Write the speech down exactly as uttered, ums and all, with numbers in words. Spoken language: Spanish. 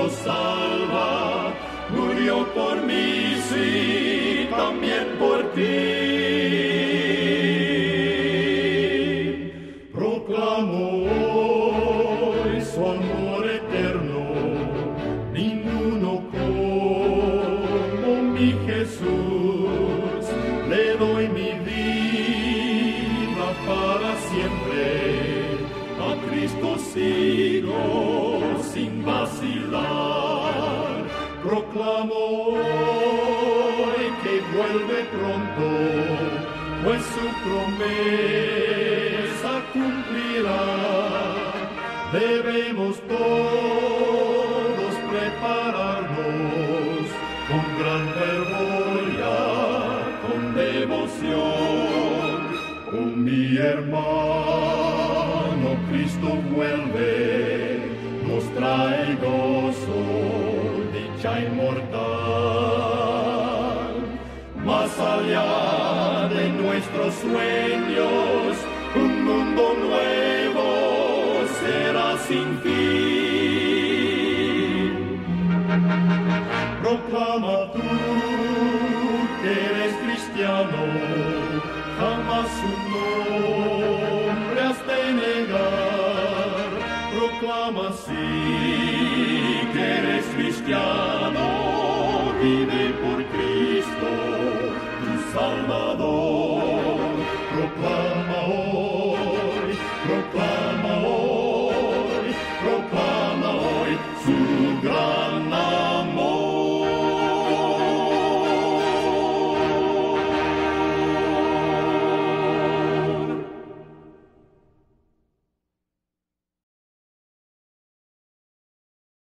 nos salva, murió por mí, sí, también por ti. Proclamo hoy su amor eterno, ninguno como mi Jesús. Le doy mi vida para siempre, a Cristo sigo sin vacilar. Proclamo hoy que vuelve pronto, pues su promesa cumplirá. Debemos todos prepararnos con gran fervor y con devoción. Oh, mi hermano, Cristo vuelve, nos trae gozo, dicha inmortal. Más allá de nuestros sueños, un mundo nuevo será sin fin. Proclama tú que eres cristiano, jamás su nombre has de negar. Proclama sí que eres cristiano,